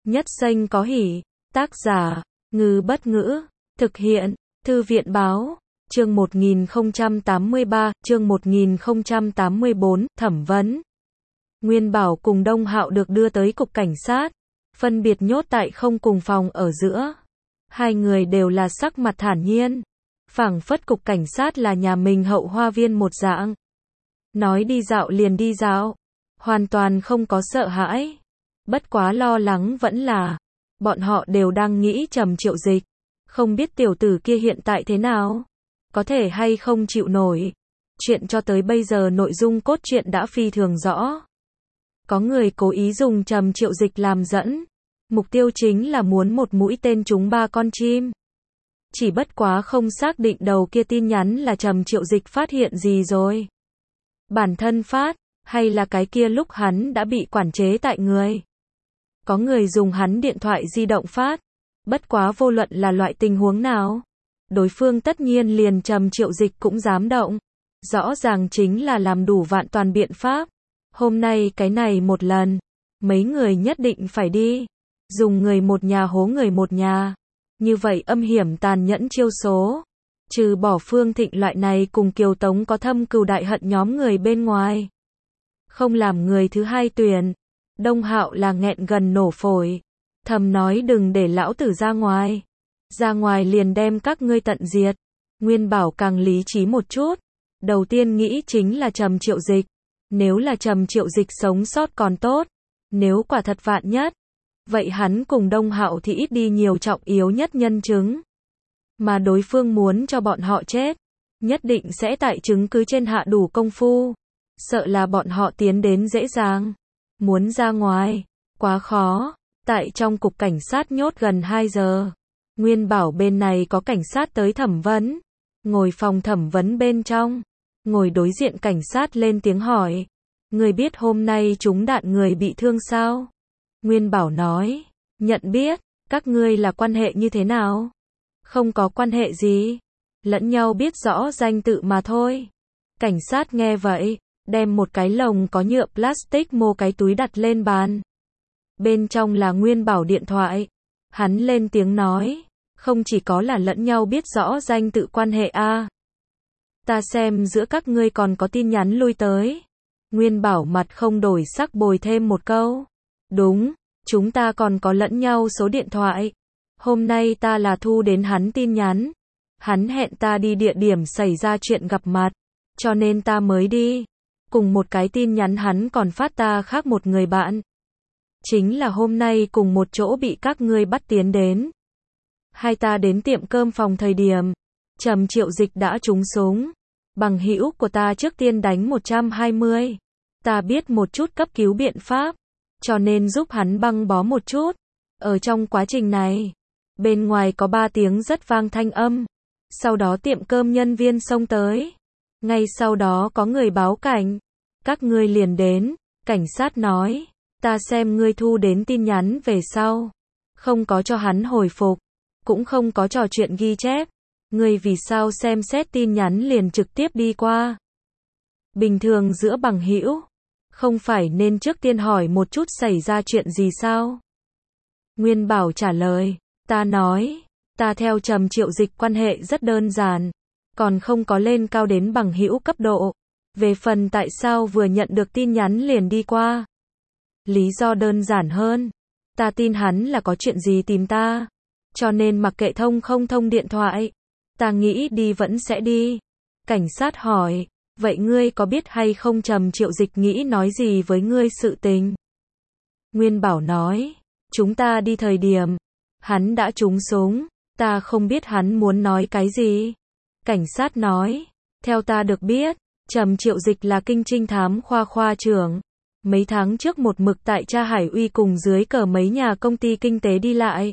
Nhất Xanh có hỉ. Tác giả, Ngư Bất Ngữ. Thực hiện, Thư viện Báo. Chương 1083, chương 1084, thẩm vấn. Nguyên Bảo cùng Đông Hạo được đưa tới cục cảnh sát, phân biệt nhốt tại không cùng phòng ở giữa. Hai người đều là sắc mặt thản nhiên, phảng phất cục cảnh sát là nhà mình hậu hoa viên một dạng. Nói đi dạo liền đi dạo, hoàn toàn không có sợ hãi. Bất quá lo lắng vẫn là, bọn họ đều đang nghĩ Trầm Triệu Dịch, không biết tiểu tử kia hiện tại thế nào, có thể hay không chịu nổi. Chuyện cho tới bây giờ nội dung cốt truyện đã phi thường rõ. Có người cố ý dùng Trầm Triệu Dịch làm dẫn, mục tiêu chính là muốn một mũi tên trúng ba con chim. Chỉ bất quá không xác định đầu kia tin nhắn là Trầm Triệu Dịch phát hiện gì rồi. Bản thân phát, hay là cái kia lúc hắn đã bị quản chế tại người. Có người dùng hắn điện thoại di động phát, bất quá vô luận là loại tình huống nào, đối phương tất nhiên liền Trầm Triệu Dịch cũng dám động. Rõ ràng chính là làm đủ vạn toàn biện pháp. Hôm nay cái này một lần, mấy người nhất định phải đi. Dùng người một nhà hố người một nhà. Như vậy âm hiểm tàn nhẫn chiêu số. Trừ bỏ Phương Thịnh loại này cùng Kiều Tống có thâm cừu đại hận nhóm người bên ngoài. Không làm người thứ hai tuyển. Đông Hạo là nghẹn gần nổ phổi. Thầm nói đừng để lão tử ra ngoài. Ra ngoài liền đem các ngươi tận diệt. Nguyên Bảo càng lý trí một chút. Đầu tiên nghĩ chính là Trầm Triệu Dịch. Nếu là Trầm Triệu Dịch sống sót còn tốt. Nếu quả thật vạn nhất, vậy hắn cùng Đông Hạo thì ít đi nhiều trọng yếu nhất nhân chứng. Mà đối phương muốn cho bọn họ chết, nhất định sẽ tại chứng cứ trên hạ đủ công phu. Sợ là bọn họ tiến đến dễ dàng. Muốn ra ngoài, quá khó. Tại trong cục cảnh sát nhốt gần 2 giờ. Nguyên Bảo bên này có cảnh sát tới thẩm vấn. Ngồi phòng thẩm vấn bên trong. Ngồi đối diện cảnh sát lên tiếng hỏi. Người biết hôm nay trúng đạn người bị thương sao? Nguyên Bảo nói. Nhận biết, các ngươi là quan hệ như thế nào? Không có quan hệ gì. Lẫn nhau biết rõ danh tự mà thôi. Cảnh sát nghe vậy, đem một cái lồng có nhựa plastic mô cái túi đặt lên bàn. Bên trong là Nguyên Bảo điện thoại. Hắn lên tiếng nói. Không chỉ có là lẫn nhau biết rõ danh tự quan hệ a. Ta xem giữa các ngươi còn có tin nhắn lui tới. Nguyên Bảo mặt không đổi sắc bồi thêm một câu. Đúng, chúng ta còn có lẫn nhau số điện thoại. Hôm nay ta là thu đến hắn tin nhắn. Hắn hẹn ta đi địa điểm xảy ra chuyện gặp mặt. Cho nên ta mới đi. Cùng một cái tin nhắn hắn còn phát ta khác một người bạn. Chính là hôm nay cùng một chỗ bị các ngươi bắt tiến đến. Hai ta đến tiệm cơm phòng thời điểm. Trầm Triệu Dịch đã trúng súng. Bằng hữu của ta trước tiên đánh 120. Ta biết một chút cấp cứu biện pháp. Cho nên giúp hắn băng bó một chút. Ở trong quá trình này, bên ngoài có 3 tiếng rất vang thanh âm. Sau đó tiệm cơm nhân viên xông tới. Ngay sau đó có người báo cảnh. Các ngươi liền đến. Cảnh sát nói. Ta xem ngươi thu đến tin nhắn về sau. Không có cho hắn hồi phục. Cũng không có trò chuyện ghi chép. Ngươi vì sao xem xét tin nhắn liền trực tiếp đi qua? Bình thường giữa bằng hữu, không phải nên trước tiên hỏi một chút xảy ra chuyện gì sao? Nguyên Bảo trả lời, ta nói, ta theo Trầm Triệu Dịch quan hệ rất đơn giản, còn không có lên cao đến bằng hữu cấp độ. Về phần tại sao vừa nhận được tin nhắn liền đi qua? Lý do đơn giản hơn, ta tin hắn là có chuyện gì tìm ta, cho nên mặc kệ thông không thông điện thoại. Ta nghĩ đi vẫn sẽ đi. Cảnh sát hỏi, vậy ngươi có biết hay không Trầm Triệu Dịch nghĩ nói gì với ngươi sự tình? Nguyên Bảo nói, chúng ta đi thời điểm, hắn đã trúng súng, ta không biết hắn muốn nói cái gì. Cảnh sát nói, theo ta được biết, Trầm Triệu Dịch là kinh trinh thám khoa khoa trưởng. Mấy tháng trước một mực tại Tra Hải Uy cùng dưới cờ mấy nhà công ty kinh tế đi lại.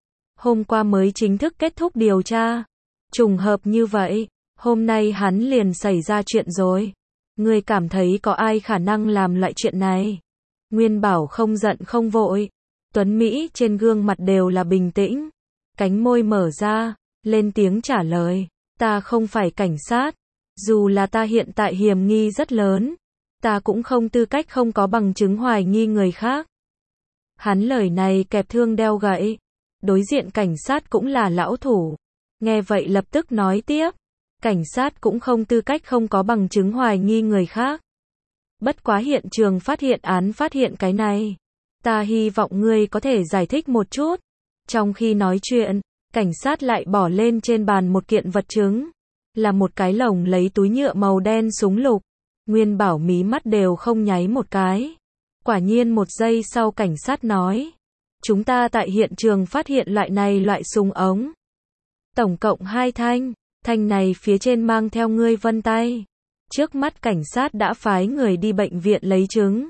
Hôm qua mới chính thức kết thúc điều tra. Trùng hợp như vậy, hôm nay hắn liền xảy ra chuyện rồi. Ngươi cảm thấy có ai khả năng làm loại chuyện này? Nguyên Bảo không giận không vội. Tuấn Mỹ trên gương mặt đều là bình tĩnh. Cánh môi mở ra, lên tiếng trả lời. Ta không phải cảnh sát. Dù là ta hiện tại hiểm nghi rất lớn. Ta cũng không tư cách không có bằng chứng hoài nghi người khác. Hắn lời này kẹp thương đeo gậy. Đối diện cảnh sát cũng là lão thủ. Nghe vậy lập tức nói tiếp. Cảnh sát cũng không tư cách không có bằng chứng hoài nghi người khác. Bất quá hiện trường phát hiện cái này. Ta hy vọng ngươi có thể giải thích một chút. Trong khi nói chuyện, cảnh sát lại bỏ lên trên bàn một kiện vật chứng. Là một cái lồng lấy túi nhựa màu đen súng lục. Nguyên Bảo mí mắt đều không nháy một cái. Quả nhiên một giây sau cảnh sát nói. Chúng ta tại hiện trường phát hiện loại súng ống. Tổng cộng 2 thanh. Thanh này phía trên mang theo ngươi vân tay. Trước mắt cảnh sát đã phái người đi bệnh viện lấy chứng.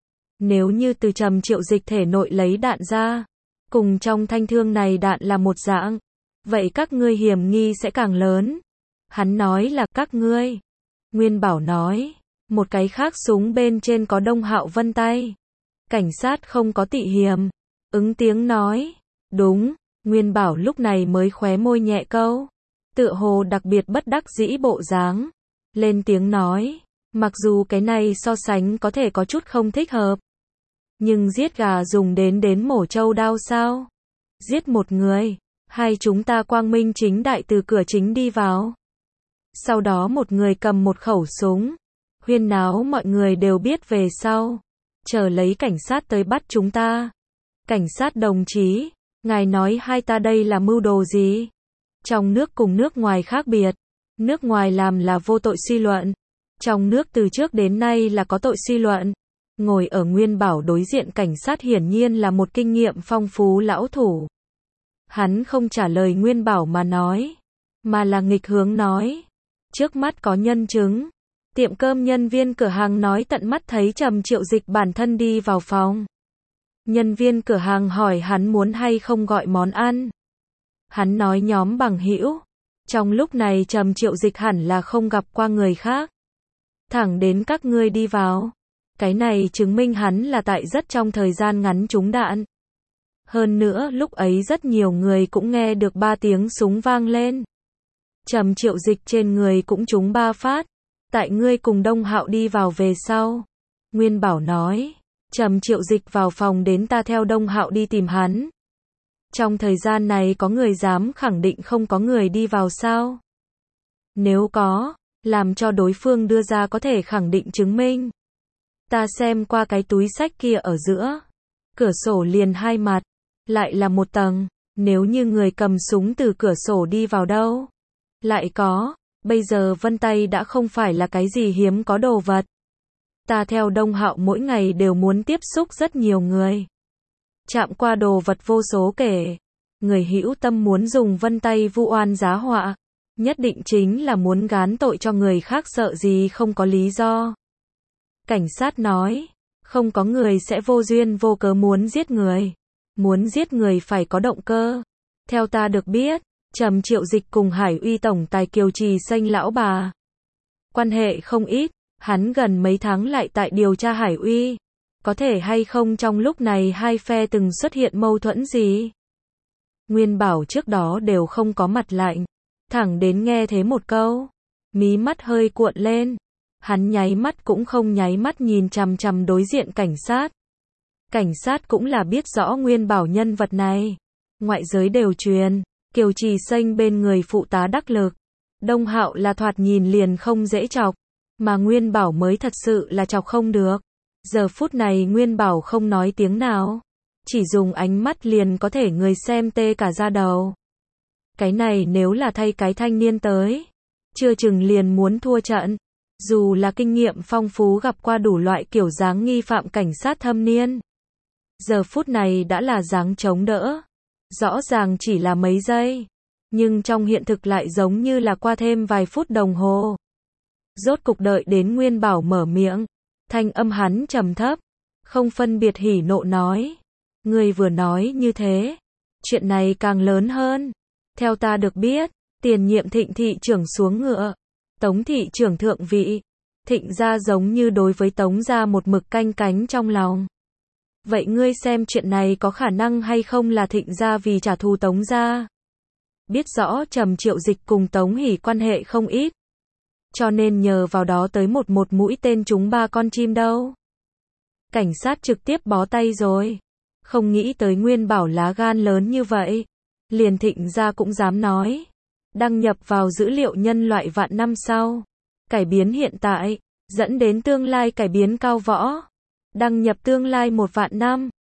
Nếu như từ Trầm Triệu Dịch thể nội lấy đạn ra, cùng trong thanh thương này đạn là một dạng, vậy các ngươi hiểm nghi sẽ càng lớn. Hắn nói là các ngươi. Nguyên Bảo nói, một cái khác súng bên trên có Đông Hạo vân tay. Cảnh sát không có tị hiềm, ứng tiếng nói, đúng. Nguyên Bảo lúc này mới khóe môi nhẹ câu, tựa hồ đặc biệt bất đắc dĩ bộ dáng, lên tiếng nói, mặc dù cái này so sánh có thể có chút không thích hợp, nhưng giết gà dùng đến mổ trâu đao sao? Giết một người, hai chúng ta quang minh chính đại từ cửa chính đi vào. Sau đó một người cầm một khẩu súng, huyên náo mọi người đều biết về sau, chờ lấy cảnh sát tới bắt chúng ta. Cảnh sát đồng chí, ngài nói hai ta đây là mưu đồ gì? Trong nước cùng nước ngoài khác biệt, nước ngoài làm là vô tội suy luận, trong nước từ trước đến nay là có tội suy luận. Ngồi ở Nguyên Bảo đối diện cảnh sát hiển nhiên là một kinh nghiệm phong phú lão thủ. Hắn không trả lời Nguyên Bảo mà nói, mà là nghịch hướng nói. Trước mắt có nhân chứng. Tiệm cơm nhân viên cửa hàng nói tận mắt thấy Trầm Triệu Dịch bản thân đi vào phòng. Nhân viên cửa hàng hỏi hắn muốn hay không gọi món ăn. Hắn nói nhóm bằng hữu. Trong lúc này Trầm Triệu Dịch hẳn là không gặp qua người khác. Thẳng đến các ngươi đi vào. Cái này chứng minh hắn là tại rất trong thời gian ngắn trúng đạn. Hơn nữa lúc ấy rất nhiều người cũng nghe được 3 tiếng súng vang lên. Trầm Triệu Dịch trên người cũng trúng 3 phát. Tại ngươi cùng Đông Hạo đi vào về sau. Nguyên Bảo nói. Trầm Triệu Dịch vào phòng đến ta theo Đông Hạo đi tìm hắn. Trong thời gian này có người dám khẳng định không có người đi vào sao? Nếu có, làm cho đối phương đưa ra có thể khẳng định chứng minh. Ta xem qua cái túi xách kia ở giữa. Cửa sổ liền 2 mặt. Lại là 1 tầng. Nếu như người cầm súng từ cửa sổ đi vào đâu? Lại có. Bây giờ vân tay đã không phải là cái gì hiếm có đồ vật. Ta theo Đông Hạo mỗi ngày đều muốn tiếp xúc rất nhiều người. Chạm qua đồ vật vô số kể. Người hữu tâm muốn dùng vân tay vu oan giá họa. Nhất định chính là muốn gán tội cho người khác sợ gì không có lý do. Cảnh sát nói, không có người sẽ vô duyên vô cớ muốn giết người. Muốn giết người phải có động cơ. Theo ta được biết, Trầm Triệu Dịch cùng Hải Uy tổng tài Kiều Trì Xanh lão bà. Quan hệ không ít, hắn gần mấy tháng lại tại điều tra Hải Uy. Có thể hay không trong lúc này hai phe từng xuất hiện mâu thuẫn gì? Nguyên Bảo trước đó đều không có mặt lạnh. Thẳng đến nghe thế một câu. Mí mắt hơi cuộn lên. Hắn nháy mắt cũng không nháy mắt nhìn chằm chằm đối diện cảnh sát. Cảnh sát cũng là biết rõ Nguyên Bảo nhân vật này. Ngoại giới đều truyền. Kiều Trì Xanh bên người phụ tá đắc lực. Đông Hạo là thoạt nhìn liền không dễ chọc. Mà Nguyên Bảo mới thật sự là chọc không được. Giờ phút này Nguyên Bảo không nói tiếng nào. Chỉ dùng ánh mắt liền có thể người xem tê cả da đầu. Cái này nếu là thay cái thanh niên tới. Chưa chừng liền muốn thua trận. Dù là kinh nghiệm phong phú gặp qua đủ loại kiểu dáng nghi phạm cảnh sát thâm niên. Giờ phút này đã là dáng chống đỡ. Rõ ràng chỉ là mấy giây. Nhưng trong hiện thực lại giống như là qua thêm vài phút đồng hồ. Rốt cục đợi đến Nguyên Bảo mở miệng. Thanh âm hắn trầm thấp. Không phân biệt hỉ nộ nói. Người vừa nói như thế. Chuyện này càng lớn hơn. Theo ta được biết. Tiền nhiệm Thịnh thị trưởng xuống ngựa. Tống thị trưởng thượng vị. Thịnh gia giống như đối với Tống gia một mực canh cánh trong lòng. Vậy ngươi xem chuyện này có khả năng hay không là Thịnh gia vì trả thù Tống gia? Biết rõ Trầm Triệu Dịch cùng Tống Hỷ quan hệ không ít. Cho nên nhờ vào đó tới một mũi tên trúng 3 con chim đâu. Cảnh sát trực tiếp bó tay rồi. Không nghĩ tới Nguyên Bảo lá gan lớn như vậy. Liền Thịnh gia cũng dám nói. Đăng nhập vào dữ liệu nhân loại vạn năm sau. Cải biến hiện tại, dẫn đến tương lai cải biến cao võ. Đăng nhập tương lai 1 vạn năm.